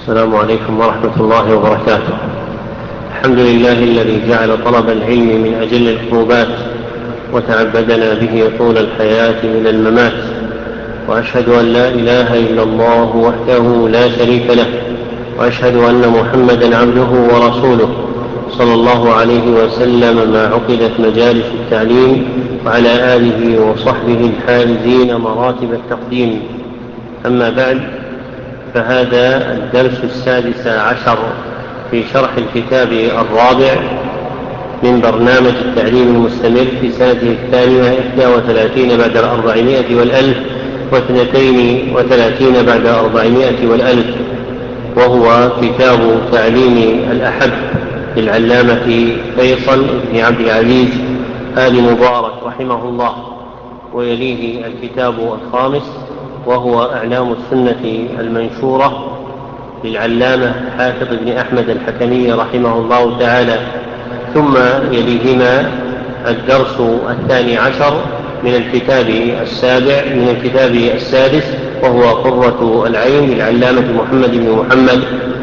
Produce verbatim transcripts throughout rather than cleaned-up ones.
السلام عليكم ورحمة الله وبركاته. الحمد لله الذي جعل طلب العلم من أجل القربات وتعبدنا به طول الحياة إلى الممات، وأشهد أن لا إله إلا الله وحده لا شريك له، وأشهد أن محمدا عبده ورسوله صلى الله عليه وسلم ما عقدت مجالس التعليم، وعلى آله وصحبه الحائزين مراتب التقديم. أما بعد، فهذا الدرس السادس عشر في شرح الكتاب الرابع من برنامج التعليم المستمر في سنته الثانية إحدى وثلاثين بعد الأربعمائة والألف واثنتين وثلاثين بعد أربعمائة والألف، وهو كتاب تعليم الأحب للعلامة فيصل بن عبد العزيز آل مبارك رحمه الله. ويليه الكتاب الخامس وهو أعلام السنة المنشورة للعلامة حافظ بن أحمد الحكمي رحمه الله تعالى. ثم يليهما الدرس الثاني عشر من الكتاب السابع من الكتاب السادس وهو قرة العين للعلامة محمد بن محمد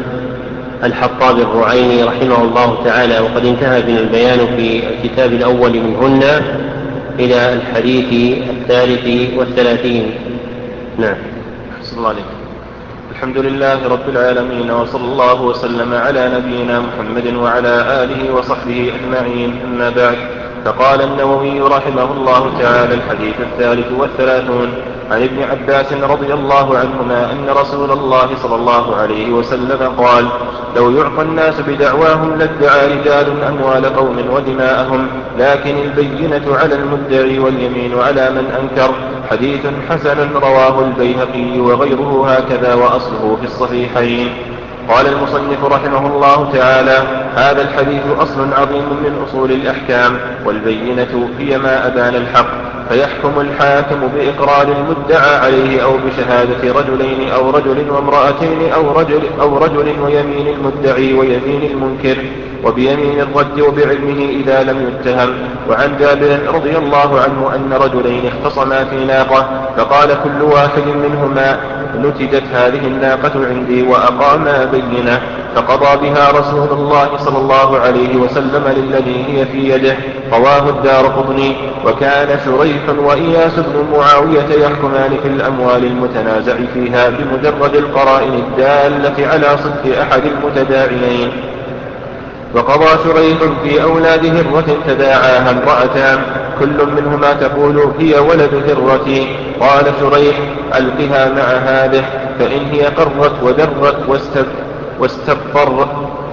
الحطاب الرعيني رحمه الله تعالى. وقد انتهى بنا البيان في الكتاب الأول منهن إلى الحديث الثالث والثلاثين. نعم. أحسن الله عليكم. الحمد لله رب العالمين، وصلى الله وسلم على نبينا محمد وعلى آله وصحبه أجمعين. أما بعد، فقال النووي رحمه الله تعالى: الحديث الثالث والثلاثون عن ابن عباس رضي الله عنهما أن رسول الله صلى الله عليه وسلم قال: لو يعطى الناس بدعواهم لادعى رجال أموال قوم ودماءهم، لكن البينة على المدعي واليمين على من أنكر. حديث حسن رواه البيهقي وغيره هكذا، وأصله في الصحيحين. قال المصنف رحمه الله تعالى: هذا الحديث أصل عظيم من أصول الأحكام، والبينة هي ما أبان الحق، فيحكم الحاكم بإقرار المدعى عليه أو بشهادة رجلين أو رجل وامرأتين أو رجل, أو رجل ويمين المدعي ويمين المنكر، وبيمين الرد وبعلمه إذا لم يتهم. وعن جابر رضي الله عنه أن رجلين اختصما في ناقة، فقال كل واحد منهما: نتجت هذه الناقة عندي، وأقاما بينة، فقضى بها رسول الله صلى الله عليه وسلم للذي هي في يده. رواه الدارقطني. وكان شريح وإياس بن معاوية يحكمان في الأموال المتنازع فيها بمجرد القرائن الدالة على صدق أحد المتداعيين. وقضى شريح في أولاد هرة تداعاها امرأتان، كل منهما تقول: هي ولد هرتي. قال شريح: ألقها مع هذه، فإن هي قرت ودرت واستبطرت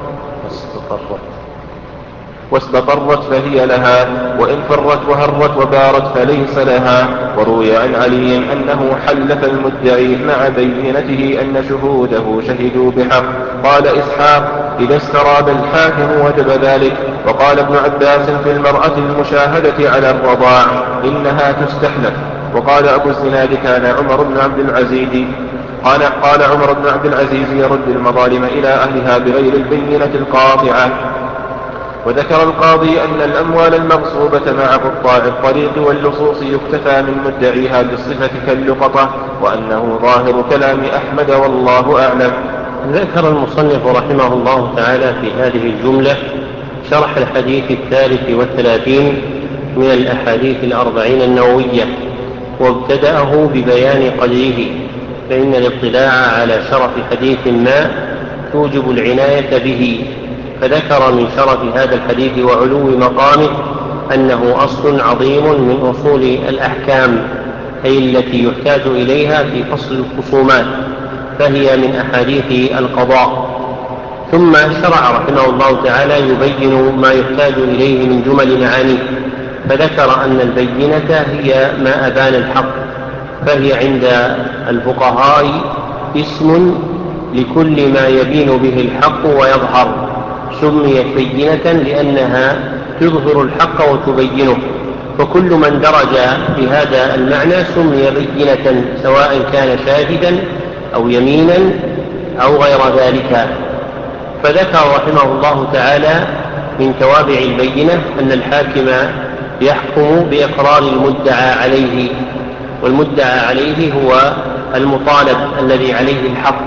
واستقرت فهي لها، وإن فرت وهرت وبارت فليس لها. وروي عن علي أنه حلف المدعي مع بينته أن شهوده شهدوا بحق. قال إسحاق: إذا استراب الحاكم وجب ذلك. وقال ابن عباس في المرأة المشاهدة على الرضاع: إنها تستحلف. وقال أبو الزناد: كان عمر بن عبد العزيز قال, قال عمر بن عبد العزيز يرد المظالم إلى أهلها بغير البينة القاطعة. وذكر القاضي أن الأموال المغصوبة مع قطاع الطريق واللصوص يكتفى من مدعيها بالصفة كاللقطة، وأنه ظاهر كلام أحمد والله أعلم. ذكر المصنف رحمه الله تعالى في هذه الجملة شرح الحديث الثالث والثلاثين من الأحاديث الأربعين النووية، وابتدأه ببيان قدره، فإن الاطلاع على شرف حديث ما توجب العناية به. فذكر من شرف هذا الحديث وعلو مقامه أنه أصل عظيم من أصول الأحكام، أي التي يحتاج إليها في فصل الخصومات، فهي من أحاديث القضاء. ثم شرع رحمه الله تعالى يبين ما يحتاج إليه من جمل معانيه، فذكر أن البينة هي ما أبان الحق، فهي عند الفقهاء اسم لكل ما يبين به الحق ويظهر، سميت بينة لأنها تظهر الحق وتبينه، فكل من درج بهذا المعنى سمي بينة، سواء كان شاهدا أو يمينا أو غير ذلك. فذكر رحمه الله تعالى من توابع البينة أن الحاكم يحكم بإقرار المدعى عليه، والمدعى عليه هو المطالب الذي عليه الحق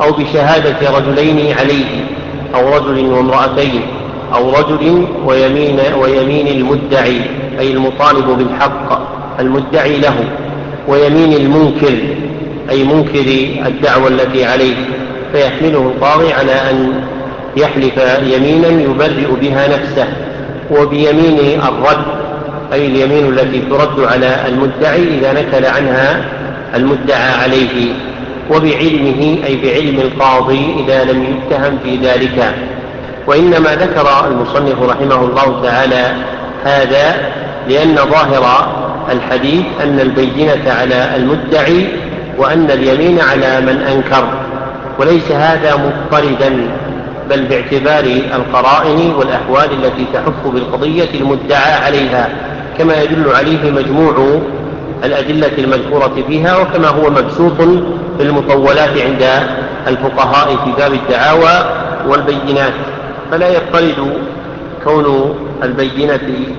أو بشهادة رجلين عليه أو رجل وامرأتين أو رجل ويمين, ويمين المدعي أي المطالب بالحق المدعي له، ويمين المنكر أي منكر الدعوة التي عليه، فيحمله القاضي على أن يحلف يمينا يبرئ بها نفسه، وبيمين الرد أي اليمين التي ترد على المدعي إذا نكل عنها المدعى عليه، وبعلمه أي بعلم القاضي إذا لم يتهم في ذلك. وإنما ذكر المصنف رحمه الله تعالى هذا لأن ظاهر الحديث أن البينة على المدعي وأن اليمين على من أنكر، وليس هذا مضطردا، بل باعتبار القرائن والأحوال التي تحف بالقضية المدعى عليها، كما يدل عليه مجموع الأدلة المذكورة فيها، وكما هو مبسوط في المطولات عند الفقهاء في باب الدعاوى والبينات. فلا يضطرد كون البينة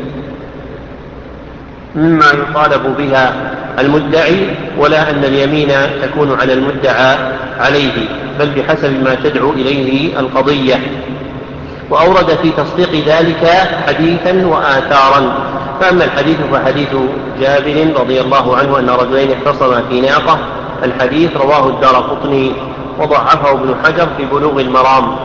مما يطالب بها المدعي، ولا أن اليمين تكون على المدعى عليه، بل بحسب ما تدعو إليه القضية. وأورد في تصديق ذلك حديثا وآثارا. فأما الحديث فحديث جابر رضي الله عنه أن رجلين اختصما في ناقة، الحديث رواه الدارقطني وضعفه ابن حجر في بلوغ المرام.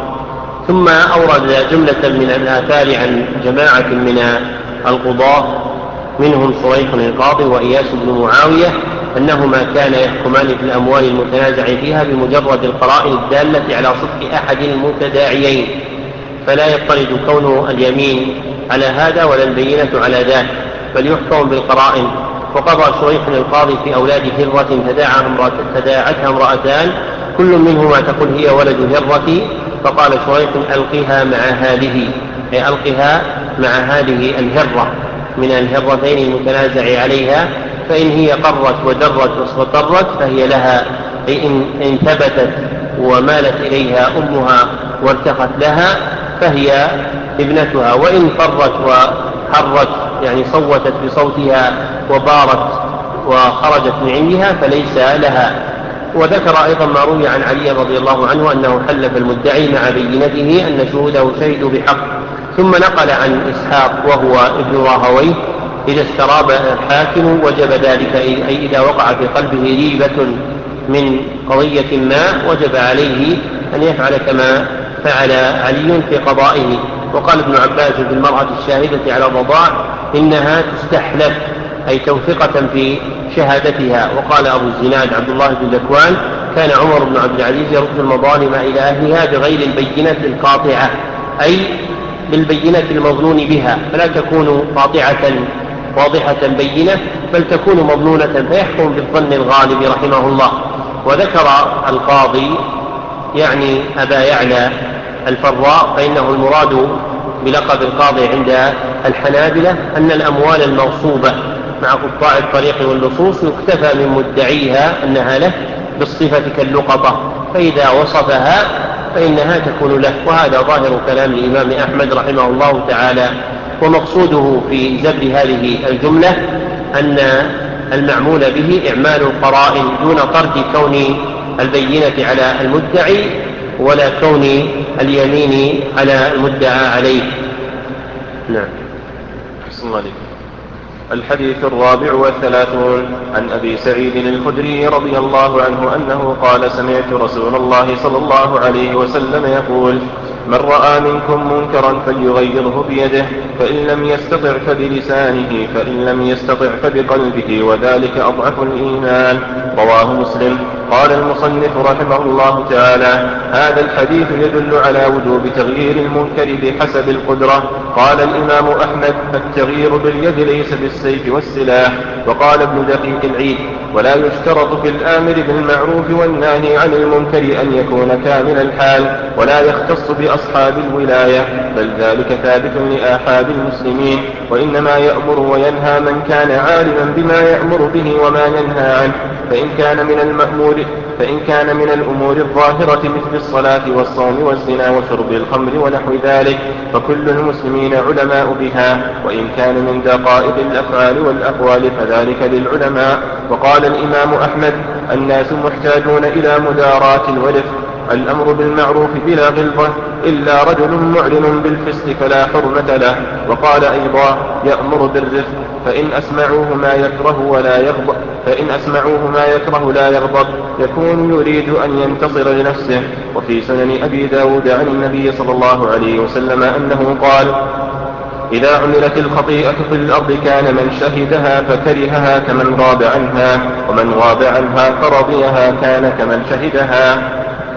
ثم أورد جملة من الآثار عن جماعة من القضاة منهم شريح القاضي وإياس بن معاوية أنهما كان يحكمان في الأموال المتنازع فيها بمجرد القرائن الدالة على صدق أحد المتداعيين، فلا يضطرد كون اليمين على هذا ولا البينة على ذاك، بل يحكم بالقرائن. وقضى شريح القاضي في أولاد هرة تداعتها امرأتان كل منهما تقول هي ولد هرة، فقال شريح ألقها مع هذه، أي ألقها مع هذه الهرة من الهرتين المتنازع عليها، فإن هي قرت ودرت واستطرت فهي لها، أي إن ثبتت ومالت إليها أمها وارتخت لها فهي ابنتها، وإن فرت وحرت يعني صوتت بصوتها وبارت وخرجت من عندها فليس لها. وذكر أيضا ما روي عن علي رضي الله عنه أنه حلف المدعي مع بينته أن شهوده شهدوا بحق. ثم نقل عن إسحاق وهو ابن راهويه إذا استراب الحاكم وجب ذلك، أي إذا وقع في قلبه ريبة من قضية ما وجب عليه أن يفعل كما فعل علي في قضائه. وقال ابن عباس في المرأة الشاهدة على الرضاع إنها تستحلف، أي توثقة في شهادتها. وقال أبو الزناد عبد الله بن ذكوان كان عمر بن عبد العزيز يرد المظالم إلى أهلها بغير البينة القاطعة، أي بالبينة المظنون بها، فلا تكون قاطعة واضحة بينة بل تكون مظنونة، فيحكم بالظن الغالب رحمه الله. وذكر القاضي يعني أبا يعلى الفراء فإنه المراد بلقب القاضي عند الحنابلة أن الأموال المغصوبة مع قطاع الطريق واللصوص يكتفى من مدعيها أنها له بالصفة كاللقطة، فإذا وصفها فإنها تكون له. وهذا ظاهر كلام الإمام أحمد رحمه الله تعالى. ومقصوده في زبر هذه الجملة أن المعمول به إعمال القرائن دون طرد كون البينة على المدعي ولا كون اليمين على المدعى عليه. نعم. حسن الله عليك. الحديث الرابع والثلاثون عن أبي سعيد الخدري رضي الله عنه أنه قال سمعت رسول الله صلى الله عليه وسلم يقول من رأى منكم منكرا فليغيره بيده، فإن لم يستطع فبلسانه، فإن لم يستطع فبقلبه، وذلك أضعف الإيمان. رواه مسلم. قال المصنف رحمه الله تعالى هذا الحديث يدل على وجوب تغيير المنكر بحسب القدرة. قال الإمام أحمد التغيير باليد ليس بالسيف والسلاح. وقال ابن دقيق العيد ولا يشترط في الآمر بالمعروف والناهي عن المنكر أن يكون كامل الحال ولا يختص بأصحاب الولاية، بل ذلك ثابت لآحاد المسلمين، وإنما يأمر وينهى من كان عالما بما يأمر به وما ينهى عنه. فإن كان من المأمور فإن كان من الأمور الظاهرة مثل الصلاة والصوم والزنا وشرب الخمر ونحو ذلك فكل المسلمين علماء بها، وإن كان من دقائق الأفعال والأقوال فذلك للعلماء. وقال الإمام أحمد الناس محتاجون إلى مداراة ورفق، الأمر بالمعروف بلا غلظة إلا رجل معلن بالفسق فلا حرمة له. وقال أيضا يأمر بالرفق فإن أسمعوه ما يكره ولا يغضب فإن أسمعوه ما يكره لا يغضب يكون يريد أن ينتصر لنفسه. وفي سنن أبي داود عن النبي صلى الله عليه وسلم أنه قال إذا عملت الخطيئة في الأرض كان من شهدها فكرهها كمن غاب عنها ومن غاب عنها فرضيها كان كمن شهدها.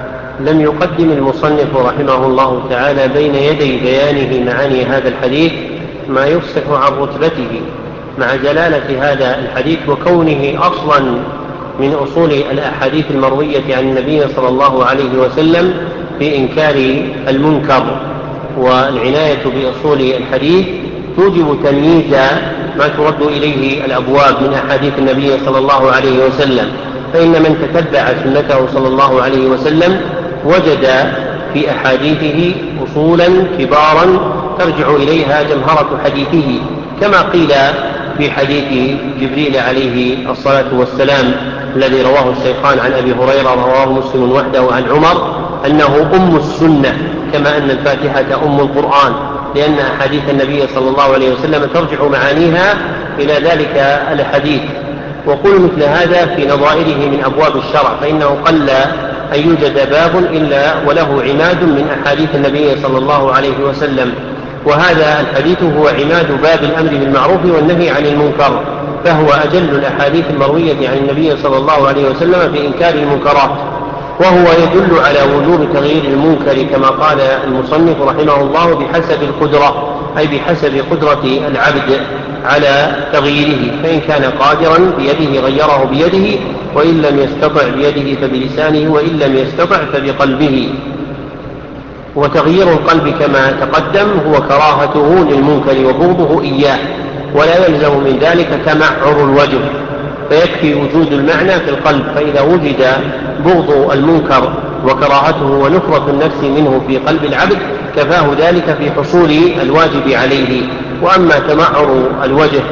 لم يقدم المصنف رحمه الله تعالى بين يدي بيانه معاني هذا الحديث ما يفصح عن رتبته مع جلالة هذا الحديث وكونه أصلا من أصول الأحاديث المروية عن النبي صلى الله عليه وسلم في إنكار المنكر. والعناية بأصول الحديث توجب تمييز ما ترد إليه الأبواب من أحاديث النبي صلى الله عليه وسلم، فإن من تتبع سنته صلى الله عليه وسلم وجد في أحاديثه أصولا كبارا ترجع إليها جمهرة حديثه، كما قيل في حديث جبريل عليه الصلاة والسلام الذي رواه الشيخان عن أبي هريرة رواه مسلم وحده عن عمر أنه أم السنة، كما أن الفاتحة أم القرآن، لأن أحاديث النبي صلى الله عليه وسلم ترجع معانيها إلى ذلك الحديث. وقل مثل هذا في نظائره من أبواب الشرع، فإنه قل أن يوجد باب إلا وله عماد من أحاديث النبي صلى الله عليه وسلم، وهذا الحديث هو عماد باب الأمر بالمعروف والنهي عن المنكر، فهو أجل الأحاديث المروية عن النبي صلى الله عليه وسلم في إنكار المنكرات، وهو يدل على وجوب تغيير المنكر كما قال المصنف رحمه الله بحسب القدرة، أي بحسب قدرة العبد على تغييره، فإن كان قادرا بيده غيره بيده، وإن لم يستطع بيده فبلسانه، وإن لم يستطع فبقلبه. وتغيير القلب كما تقدم هو كراهته للمنكر وبغضه إياه، ولا يلزم من ذلك تمعر الوجه، فيكفي وجود المعنى في القلب، فإذا وجد بغض المنكر وكراهته ونفرة النفس منه في قلب العبد كفاه ذلك في حصول الواجب عليه. وأما تمعر الوجه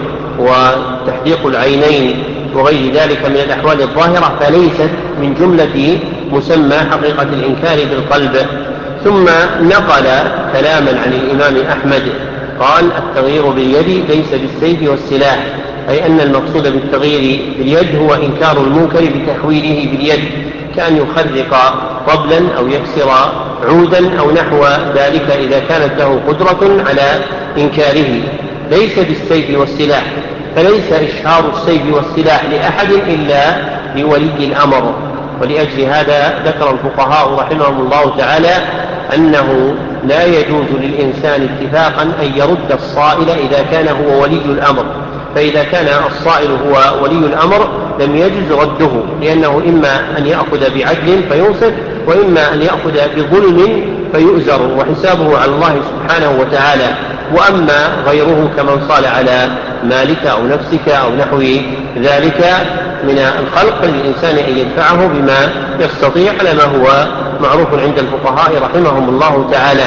وتحديق العينين وغير ذلك من الأحوال الظاهرة فليست من جملة مسمى حقيقة الإنكار بالقلب. ثم نقل كلاما عن الإمام أحمد قال التغيير باليد ليس بالسيف والسلاح، أي أن المقصود بالتغيير باليد هو إنكار المنكر بتحويله باليد، كأن يخرق طبلا أو يكسر عودا أو نحو ذلك إذا كانت له قدرة على إنكاره، ليس بالسيف والسلاح، فليس إشهار السيف والسلاح لأحد إلا لولي الأمر. ولأجل هذا ذكر الفقهاء رحمهم الله تعالى أنه لا يجوز للإنسان اتفاقا أن يرد الصائل إذا كان هو ولي الأمر، فإذا كان الصائل هو ولي الأمر لم يجوز رده، لأنه إما أن يأخذ بعدل فينصف، وإما أن يأخذ بظلم فيؤزر، وحسابه على الله سبحانه وتعالى. وأما غيره كمن صال على مالك أو نفسك أو نحو ذلك من الخلق للإنسان أن يدفعه بما يستطيع على ما هو معروف عند الفقهاء رحمهم الله تعالى.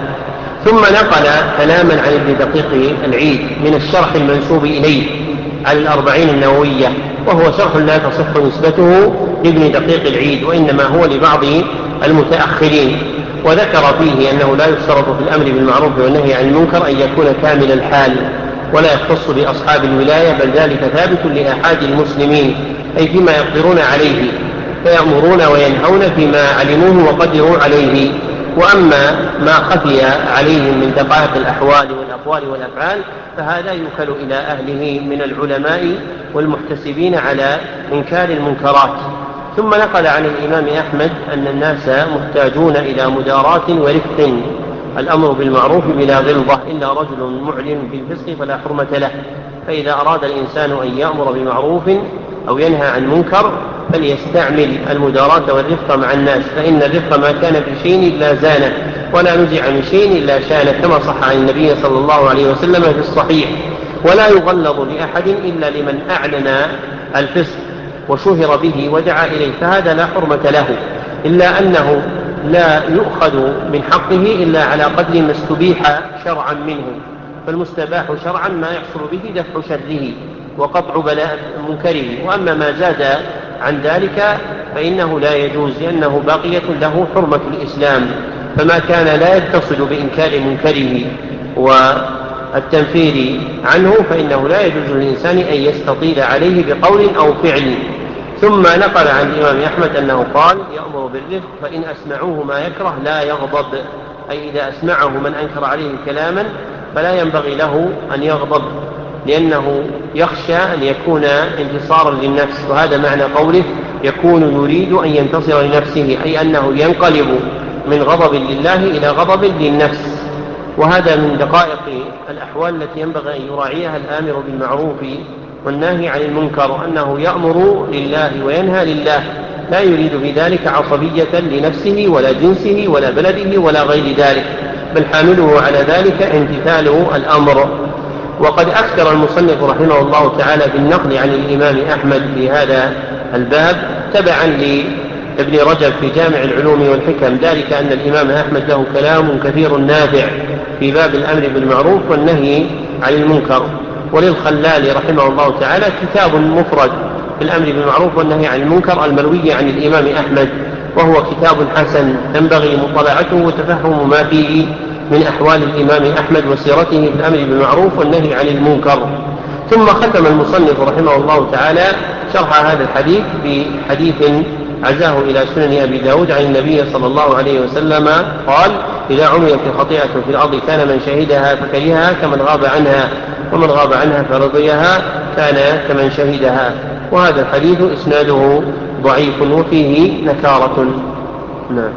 ثم نقل كلاما عن ابن دقيق العيد من الشرح المنسوب إليه على الأربعين النووية، وهو شرح لا تصح نسبته لابن دقيق العيد، وإنما هو لبعض المتأخرين، وذكر فيه أنه لا يشترط في الأمر بالمعروف والنهي عن المنكر أن يكون كامل الحال، ولا يختص بأصحاب الولاية، بل ذلك ثابت لآحاد المسلمين، أي فيما يقدرون عليه، فيأمرون وينهون فيما علموه وقدروا عليه. وأما ما خفي عليهم من دقائق الأحوال والأقوال والأفعال فهذا يوكل إلى أهله من العلماء والمحتسبين على إنكار المنكرات. ثم نقل عن الإمام أحمد أن الناس محتاجون إلى مداراة ورفق، الأمر بالمعروف بلا غلظة، إلا رجل معلن بالفسق فلا حرمة له. فإذا أراد الإنسان أن يأمر بمعروف أو ينهى عن منكر فليستعمل المداراة والرفق مع الناس، فإن الرفق ما كان في شيء إلا زانه، ولا نزع من شيء إلا شانه، كما صح عن النبي صلى الله عليه وسلم في الصحيح. ولا يغلظ لأحد إلا لمن أعلن الفسق وشهر به ودعا إليه، فهذا لا حرمة له، إلا أنه لا يؤخذ من حقه إلا على قدر ما استبيح شرعا منه، فالمستباح شرعا ما يحصل به دفع شره وقطع بلاء منكره، وأما ما زاد عن ذلك فإنه لا يجوز، لأنه باقية له حرمة الإسلام، فما كان لا يتصل بإنكار منكره والتنفير عنه فإنه لا يجوز للإنسان أن يستطيل عليه بقول أو فعل. ثم نقل عن الإمام أحمد أنه قال: يأمر بالرفق، فإن أسمعوه ما يكره لا يغضب، أي إذا أسمعه من أنكر عليه كلاما فلا ينبغي له أن يغضب، لأنه يخشى أن يكون انتصارا للنفس. وهذا معنى قوله: يكون يريد أن ينتصر لنفسه، أي أنه ينقلب من غضب لله إلى غضب للنفس. وهذا من دقائق الأحوال التي ينبغي أن يراعيها الآمر بالمعروف والناهي عن المنكر، أنه يأمر لله وينهى لله، لا يريد بذلك عصبية لنفسه ولا جنسه ولا بلده ولا غير ذلك، بل حامله على ذلك امتثال الأمر. وقد أكثر المصنف رحمه الله تعالى بالنقل عن الإمام أحمد في هذا الباب تبعا لابن رجب في جامع العلوم والحكم، ذلك أن الإمام أحمد له كلام كثير نافع في باب الأمر بالمعروف والنهي عن المنكر. وللخلال رحمه الله تعالى كتاب مفرد في الأمر بالمعروف والنهي عن المنكر المروي عن الإمام أحمد، وهو كتاب حسن ينبغي مطالعته وتفهم ما فيه من أحوال الإمام أحمد وسيرته في الأمر بالمعروف والنهي عن المنكر. ثم ختم المصنف رحمه الله تعالى شرح هذا الحديث بحديث عزاه إلى سنن أبي داود عن النبي صلى الله عليه وسلم قال: إذا عملت خطيئة في الأرض كان من شهدها فكرهها كمن غاب عنها، ومن غاب عنها فرضيها كان كمن شهدها. وهذا الحديث إسناده ضعيف وفيه نكارة. نعم.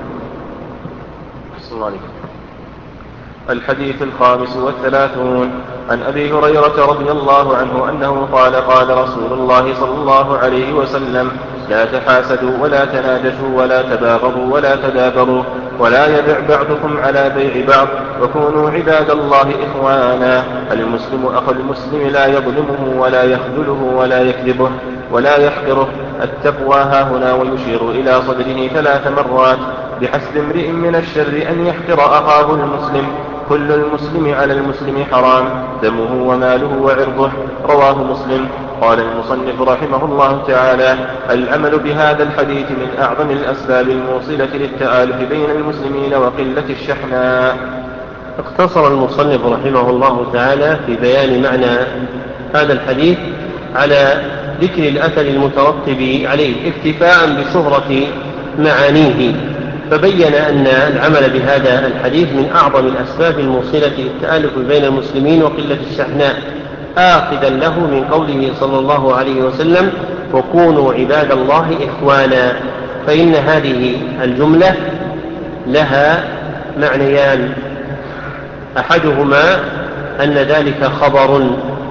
الحديث الخامس والثلاثون عن أبي هريرة رضي الله عنه أنه قال: قال رسول الله صلى الله عليه وسلم: لا تحاسدوا ولا تناجشوا ولا تباغضوا ولا تدابروا ولا يبع بعضكم على بيع بعض، وكونوا عباد الله إخوانا. المسلم أخو المسلم لا يظلمه ولا يخذله ولا يكذبه ولا يحقره. التقوى هاهنا، ويشير إلى صدره ثلاث مرات: بحسب امرئ من الشر أن يحقر أخاه المسلم. كل المسلم على المسلم حرام، دمه وماله وعرضه. رواه مسلم. قال المصنف رحمه الله تعالى: العمل بهذا الحديث من أعظم الأسباب الموصلة للتآلف بين المسلمين وقلة الشحناء. اقتصر المصنف رحمه الله تعالى في بيان معنى هذا الحديث على ذكر الأثر المترتب عليه اكتفاء بشهرة معانيه، فبين أن العمل بهذا الحديث من أعظم الأسباب الموصلة للتآلف بين المسلمين وقلة الشحناء، آخذا له من قوله صلى الله عليه وسلم: وكونوا عباد الله إخوانا. فإن هذه الجملة لها معنيان: أحدهما أن ذلك خبر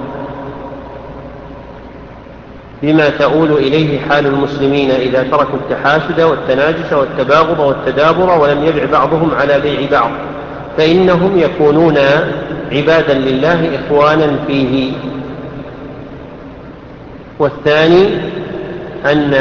بما تؤول إليه حال المسلمين إذا تركوا التحاسد والتناجش والتباغض والتدابر ولم يبع بعضهم على بيع بعض، فإنهم يكونون عبادا لله إخوانا فيه. والثاني أن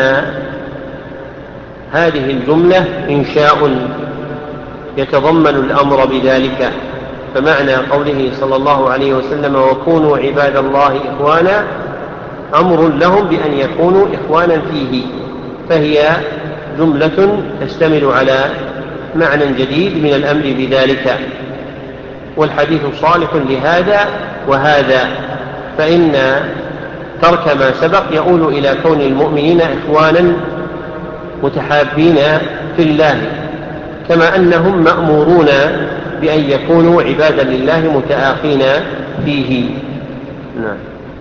هذه الجملة إنشاء يتضمن الأمر بذلك، فمعنى قوله صلى الله عليه وسلم: وكونوا عباد الله إخوانا، أمر لهم بأن يكونوا إخوانا فيه، فهي جملة تشتمل على معنى جديد من الأمر بذلك. والحديث صالح لهذا وهذا، فإن ترك ما سبق يؤول إلى كون المؤمنين إخوانا متحابين في الله، كما أنهم مأمورون بأن يكونوا عبادا لله متآخين فيه. نعم.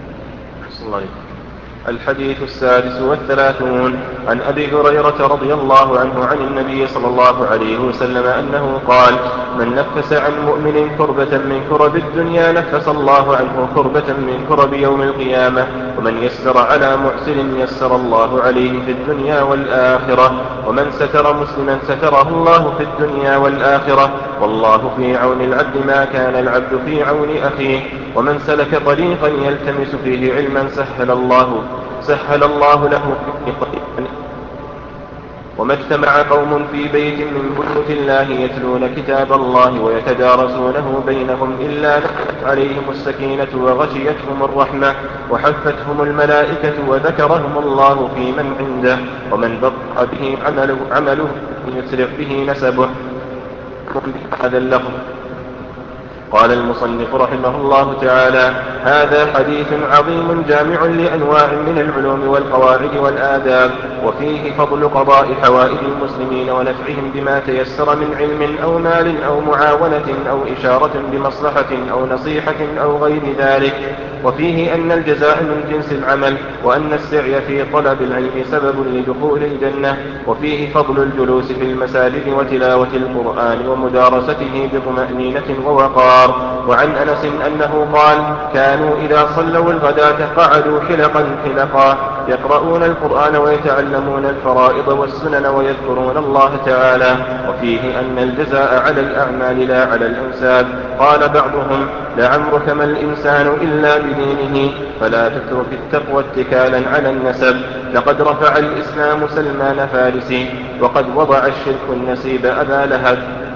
الحديث السادس والثلاثون عن أبي هريرة رضي الله عنه عن النبي صلى الله عليه وسلم أنه قال: من نفس عن مؤمن كربة من كرب الدنيا نفس الله عنه كربة من كرب يوم القيامة، ومن يسر على معسر يسر الله عليه في الدنيا والآخرة، ومن ستر مسلما ستره الله في الدنيا والآخرة، والله في عون العبد ما كان العبد في عون أخيه. ومن سلك طريقا يلتمس فيه علما سهل الله سهل الله له في طريق وما اجتمع قوم في بيت من بيوت الله يتلون كتاب الله ويتدارسونه بينهم إلا نزلت عليهم السكينة وغشيتهم الرحمة وحفتهم الملائكة وذكرهم الله في من عنده ومن بطأ به عمله, عمله يسرع به نسبه. هذا اللفظ. قال المصنف رحمه الله تعالى: هذا حديث عظيم جامع لأنواع من العلوم والقواعد والآداب، وفيه فضل قضاء حوائج المسلمين ونفعهم بما تيسر من علم أو مال أو معاونة أو إشارة بمصلحة أو نصيحة أو غير ذلك، وفيه أن الجزاء من جنس العمل، وأن السعي في طلب العلم سبب لدخول الجنة، وفيه فضل الجلوس في المساجد وتلاوة القرآن ومدارسته بطمأنينة ووقار. وعن أنس أنه قال: كانوا إذا صلوا الغداة قعدوا حلقا حلقا يقرؤون القرآن ويتعلمون الفرائض والسنن ويذكرون الله تعالى. وفيه أن الجزاء على الأعمال لا على الأنساب. قال بعضهم: لعمرك ما الإنسان إلا بدينه، فلا تترك التقوى اتكالا على النسب. لقد رفع الإسلام سلمان فارسي، وقد وضع الشرك النسيب أبا لهب.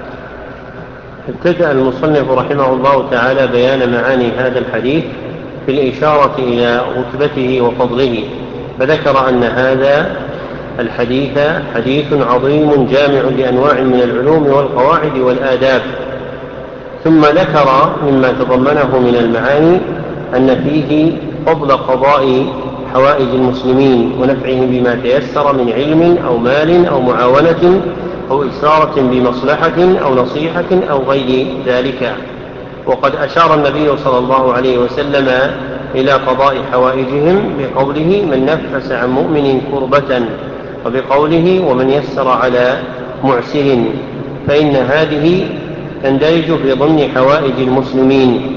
ابتدأ المصنف رحمه الله تعالى بيان معاني هذا الحديث في الإشارة إلى رتبته وفضله، فذكر أن هذا الحديث حديث عظيم جامع لأنواع من العلوم والقواعد والآداب، ثم ذكر مما تضمنه من المعاني أن فيه فضل قضاء حوائج المسلمين ونفعهم بما تيسر من علم أو مال أو معاونة أو إشارة بمصلحة أو نصيحة أو غير ذلك. وقد أشار النبي صلى الله عليه وسلم إلى قضاء حوائجهم بقوله: من نفس عن مؤمن كربة، وبقوله: ومن يسر على معسر، فإن هذه تندرج في ضمن حوائج المسلمين.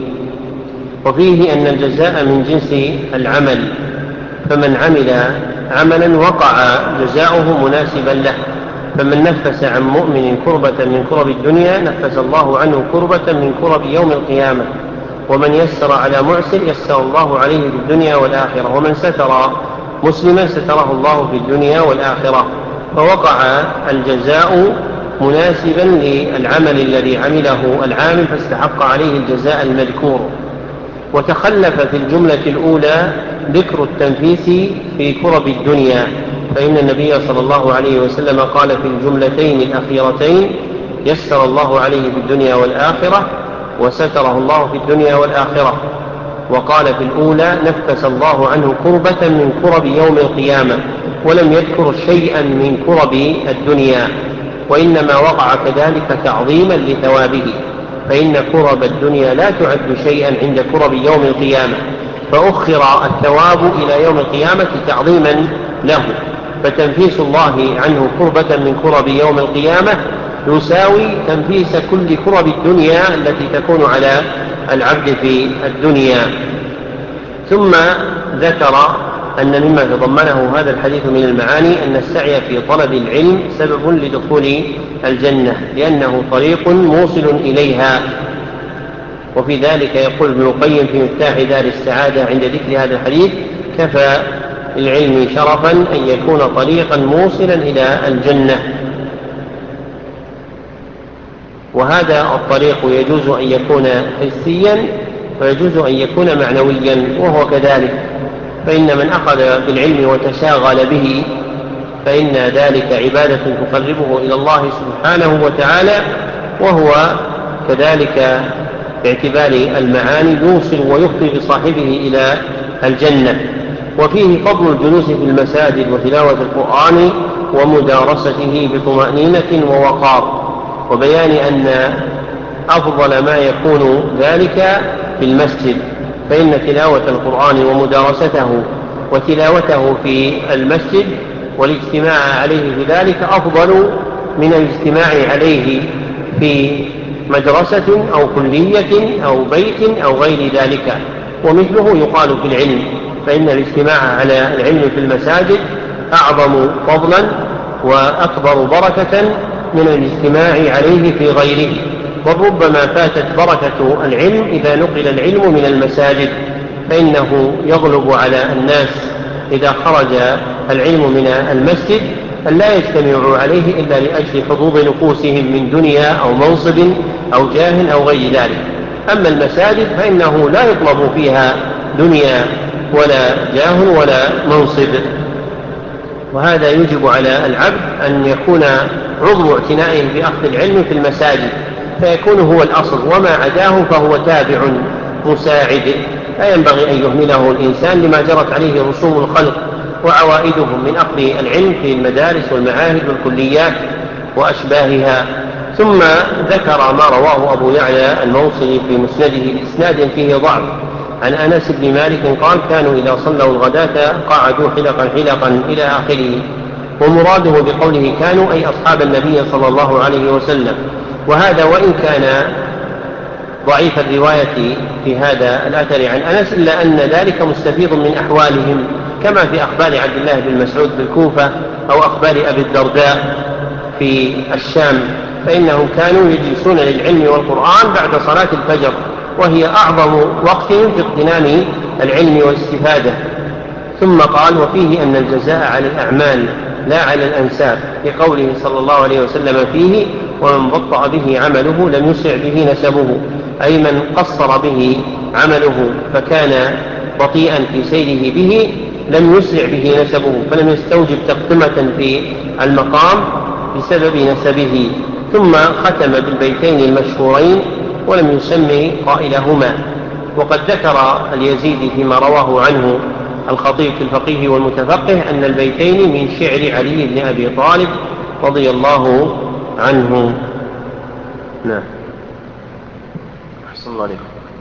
وفيه أن الجزاء من جنس العمل، فمن عمل عملا وقع جزاؤه مناسبا له، فمن نفس عن مؤمن كربة من كرب الدنيا نفس الله عنه كربة من كرب يوم القيامة، ومن يسر على معسر يسر الله عليه في الدنيا والآخرة، ومن ستر مسلما ستره الله في الدنيا والآخرة. فوقع الجزاء مناسبا للعمل الذي عمله العامل فاستحق عليه الجزاء المذكور. وتخلف في الجملة الأولى ذكر التنفيس في كرب الدنيا، فإن النبي صلى الله عليه وسلم قال في الجملتين الأخيرتين: يسر الله عليه في الدنيا والآخرة، وستره الله في الدنيا والآخرة. وقال في الأولى: نفس الله عنه كربة من كرب يوم القيامة، ولم يذكر شيئا من كرب الدنيا، وإنما وقع كذلك تعظيما لثوابه، فإن كرب الدنيا لا تعد شيئا عند كرب يوم القيامة، فأخر الثواب إلى يوم القيامة تعظيما له. فتنفيس الله عنه كربة من كرب يوم القيامة يساوي تنفيس كل كرب الدنيا التي تكون على العبد في الدنيا. ثم ذكر أن مما تضمنه هذا الحديث من المعاني أن السعي في طلب العلم سبب لدخول الجنة، لأنه طريق موصل إليها. وفي ذلك يقول ابن القيم في مفتاح دار السعادة عند ذكر هذا الحديث: كفى العلم شرفا أن يكون طريقا موصلا إلى الجنة. وهذا الطريق يجوز أن يكون حسيا ويجوز أن يكون معنويا، وهو كذلك، فإن من أخذ بالعلم وتشاغل به فإن ذلك عبادة تقربه إلى الله سبحانه وتعالى، وهو كذلك باعتبار المعاني يوصل ويفضي بصاحبه إلى الجنة. وفيه فضل الجلوس في المساجد وتلاوة القرآن ومدارسته بطمأنينة ووقار، وبيان أن أفضل ما يكون ذلك في المسجد، فإن تلاوة القرآن ومدارسته وتلاوته في المسجد والاجتماع عليه في ذلك أفضل من الاجتماع عليه في مدرسة أو كلية أو بيت أو غير ذلك. ومثله يقال في العلم، فإن الاجتماع على العلم في المساجد أعظم فضلا وأكبر بركة من الاجتماع عليه في غيره. وربما فاتت بركة العلم إذا نقل العلم من المساجد، فإنه يغلب على الناس إذا خرج العلم من المسجد أن لا يجتمعوا عليه إلا لأجل حظوظ نفوسهم من دنيا أو منصب أو جاه أو غير ذلك. أما المساجد فإنه لا يطلب فيها دنيا ولا جاه ولا منصب، وهذا يجب على العبد أن يكون عضو اعتنائه بأخذ العلم في المساجد، فيكون هو الأصل، وما عداه فهو تابع مساعد. لا ينبغي أن يهمله الإنسان لما جرت عليه رسوم الخلق وعوائدهم من أخذ العلم في المدارس والمعاهد والكليات وأشباهها. ثم ذكر ما رواه أبو يعلى الموصلي في مسنده بإسناد فيه ضعف عن أنس بن مالك قال: كانوا إذا صلوا الغداة قعدوا حلقا حلقا إلى آخره. ومراده بقوله كانوا أي أصحاب النبي صلى الله عليه وسلم. وهذا وإن كان ضعيف الرواية في هذا الأثر عن أنس إلا أن ذلك مستفيض من أحوالهم، كما في أخبار عبد الله بن مسعود في الكوفة أو أخبار أبي الدرداء في الشام، فإنهم كانوا يجلسون للعلم والقرآن بعد صلاة الفجر، وهي أعظم وقت في اغتنام العلم والاستفادة. ثم قال: وفيه أن الجزاء على الأعمال لا على الأنساب، لقوله صلى الله عليه وسلم فيه: ومن بطأ به عمله لم يسع به نسبه، أي من قصر به عمله فكان بطيئا في سيره به لم يسرع به نسبه، فلم يستوجب تقدمة في المقام بسبب نسبه. ثم ختم بالبيتين المشهورين ولم يسمي قائلهما. وقد ذكر اليزيدي فيما رواه عنه الخطيب في الفقيه والمتفقه أن البيتين من شعر علي بن أبي طالب رضي الله عنه. نعم. أحسن الله عليكم.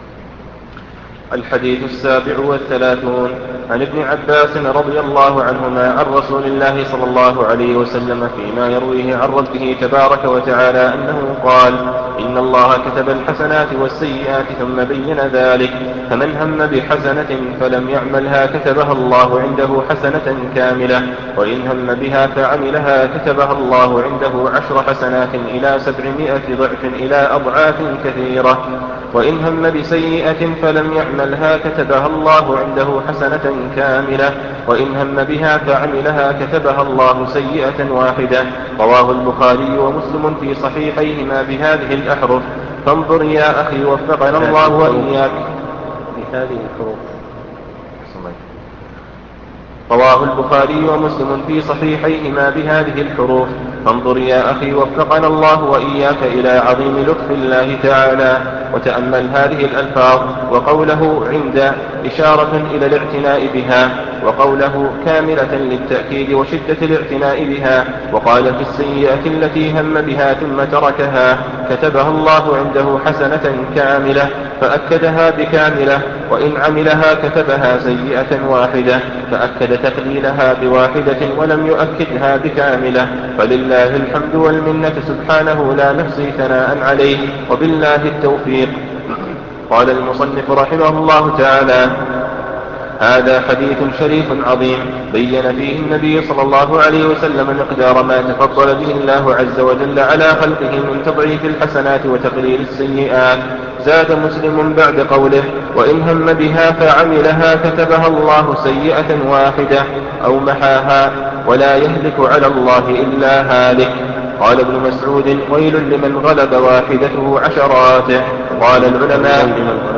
الحديث السابع والثلاثون عن ابن عباس رضي الله عنهما عن رسول الله صلى الله عليه وسلم فيما يرويه عن ربه تبارك وتعالى أنه قال: إن الله كتب الحسنات والسيئات ثم بين ذلك، فمن هم بحسنة فلم يعملها كتبها الله عنده حسنة كاملة، وإن هم بها فعملها كتبها الله عنده عشر حسنات إلى سبعمائة ضعف إلى أضعاف كثيرة، وإن هم بسيئة فلم يعملها كتبها الله عنده حسنة كاملة، وإن هم بها فعملها كتبها الله سيئة واحدة. رواه البخاري ومسلم في صحيحيهما بهذه الأحرف. فانظر يا أخي وفقنا الله وإياك بهذه الحروف. رواه البخاري ومسلم في صحيحيهما بهذه الحروف. فانظر يا أخي وفقنا الله وإياك إلى عظيم لطف الله تعالى، وتأمل هذه الألفاظ: وقوله عند إشارة إلى الاعتناء بها، وقوله كاملة للتأكيد وشدة الاعتناء بها. وقال في السيئة التي هم بها ثم تركها كتبها الله عنده حسنة كاملة، فأكدها بكاملة. وإن عملها كتبها سيئة واحدة، فأكد تقليلها بواحدة ولم يؤكدها بكاملة. فلله الحمد والمنة سبحانه لا نحصي ثناء عليه، وبالله التوفيق. قال المصنف رحمه الله تعالى: هذا حديث شريف عظيم بين فيه النبي صلى الله عليه وسلم مقدار ما تفضل به الله عز وجل على خلقه من تضعيف الحسنات وتقليل السيئات. زاد مسلم بعد قوله: وإن هم بها فعملها كتبها الله سيئة واحدة أو محاها، ولا يهلك على الله إلا هالك. قال ابن مسعود: ويل لمن غلب واحدته عشراته. قال العلماء: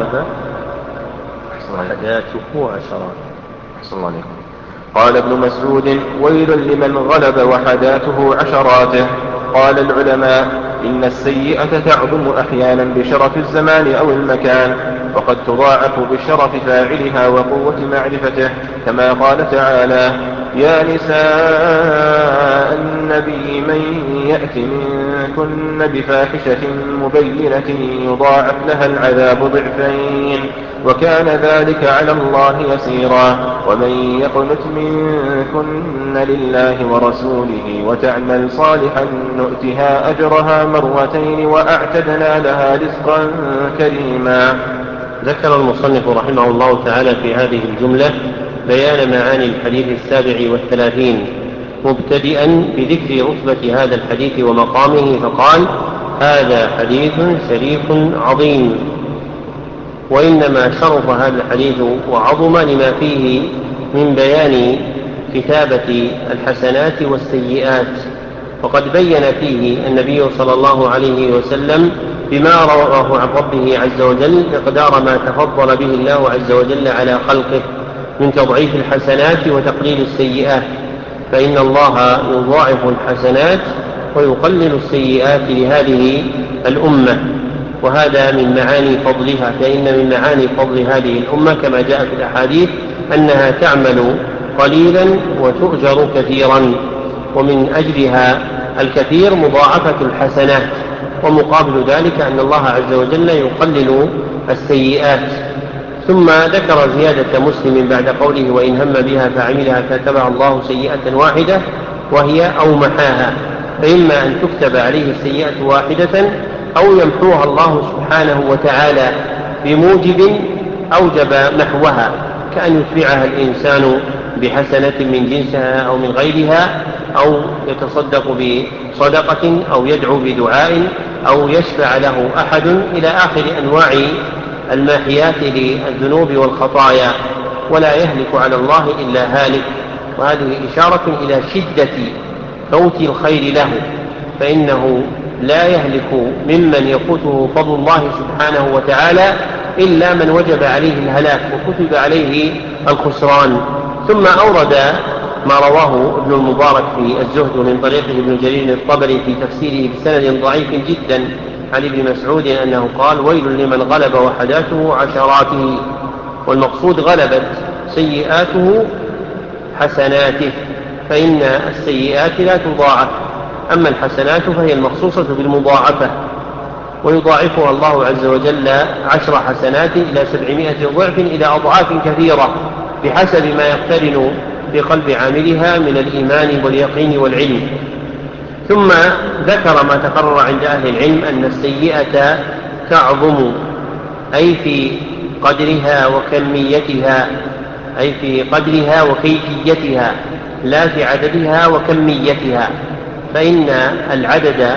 وحداته عشرات. قال ابن مسعود: ويل لمن غلب وحداته عشراته. قال العلماء: إن السيئة تعظم أحيانا بشرف الزمان أو المكان، وقد تضاعف بشرف فاعلها وقوة معرفته، كما قال تعالى: يا نساء النبي من يأت منكن بفاحشة مبينة يضاعف لها العذاب ضعفين، وكان ذلك على الله يسيرا. ومن يقنت منكن لله ورسوله وتعمل صالحا نؤتها أجرها مرتين وأعتدنا لها رزقا كريما. ذكر المصنف رحمه الله تعالى في هذه الجملة بيان معاني الحديث السابع والثلاثين، مبتدئا بذكر رتبة هذا الحديث ومقامه، فقال: هذا حديث شريف عظيم. وإنما شرف هذا الحديث وعظم لما فيه من بيان كتابة الحسنات والسيئات. وقد بين فيه النبي صلى الله عليه وسلم بما رواه عن ربه عز وجل مقدار ما تفضل به الله عز وجل على خلقه من تضعيف الحسنات وتقليل السيئات، فإن الله يضاعف الحسنات ويقلل السيئات لهذه الأمة، وهذا من معاني فضلها. فإن من معاني فضل هذه الأمة كما جاء في الأحاديث أنها تعمل قليلا وتؤجر كثيرا، ومن أجلها الكثير مضاعفة الحسنات، ومقابل ذلك أن الله عز وجل يقلل السيئات. ثم ذكر زيادة مسلم بعد قوله وإن هم بها فعملها كتبها الله سيئة واحدة وهي أو محاها، فإما أن تكتب عليه السيئة واحدة أو يمحوها الله سبحانه وتعالى بموجب أوجب محوها، كأن يتبعها الإنسان بحسنة من جنسها أو من غيرها، أو يتصدق بصدقة أو يدعو بدعاء أو يشفع له أحد إلى آخر أنواع الماحيات للذنوب والخطايا، ولا يهلك على الله إلا هالك. وهذه إشارة إلى شدة فوت الخير له، فإنه لا يهلك ممن يفوته فضل الله سبحانه وتعالى إلا من وجب عليه الهلاك وكتب عليه الخسران. ثم أورد ما رواه ابن المبارك في الزهد من طريقه ابن جرير الطبري في تفسيره بسند ضعيف جدا عن ابن مسعود أنه قال ويل لمن غلب وحداته عشراته، والمقصود غلبت سيئاته حسناته، فإن السيئات لا تضاعف، أما الحسنات فهي المخصوصة بالمضاعفة، ويضاعفها الله عز وجل عشر حسنات إلى سبعمائة ضعف إلى أضعاف كثيرة بحسب ما يقترن في قلب عاملها من الإيمان واليقين والعلم. ثم ذكر ما تقرر عند أهل العلم أن السيئة تعظم، أي في قدرها وكميتها، أي في قدرها وكيفيتها لا في عددها وكميتها، فإن العدد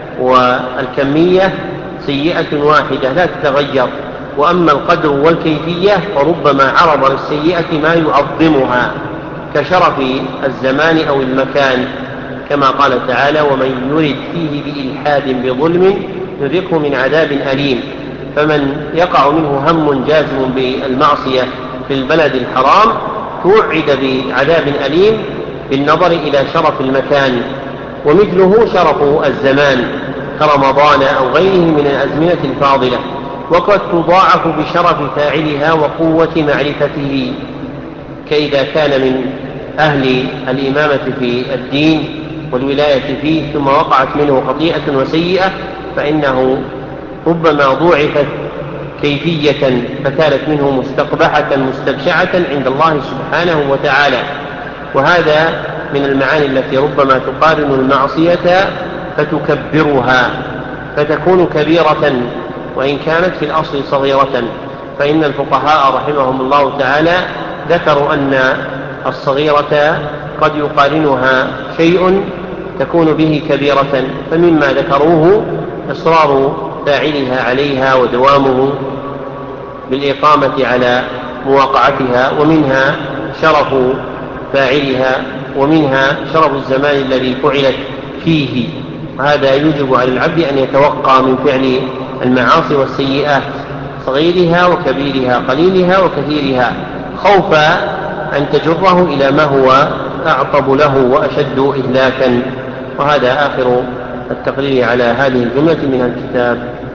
والكمية سيئة واحدة لا تتغير، وأما القدر والكيفية فربما عرض للسيئة ما يعظمها كشرف الزمان أو المكان، كما قال تعالى ومن يرد فيه بإلحاد بظلم يذقه من عذاب أليم. فمن يقع منه هم جازم بالمعصية في البلد الحرام توعد بعذاب أليم بالنظر إلى شرف المكان، ومثله شرف الزمان كرمضان أو غيره من الأزمنة الفاضلة، وقد تضاعف بشرف فاعلها وقوة معرفته، كإذا كان من أهل الإمامة في الدين والولاية فيه ثم وقعت منه خطيئة وسيئة فإنه ربما ضوعفت كيفية فكانت منه مستقبحة مستبشعة عند الله سبحانه وتعالى. وهذا من المعاني التي ربما تقارن المعصية فتكبرها فتكون كبيرة وإن كانت في الأصل صغيرة، فإن الفقهاء رحمهم الله تعالى ذكروا أن الصغيرة قد يقارنها شيء تكون به كبيرة، فمما ذكروه إصرار فاعلها عليها ودوامه بالإقامة على مواقعتها، ومنها شرف فاعلها، ومنها شرف الزمان الذي فعلت فيه. وهذا يوجب على العبد أن يتوقع من فعل المعاصي والسيئات صغيرها وكبيرها قليلها وكثيرها، خوفا أن تجره إلى ما هو أعطب له وأشد إهلاكا. وهذا آخر التقرير على هذه الجملة من الكتاب.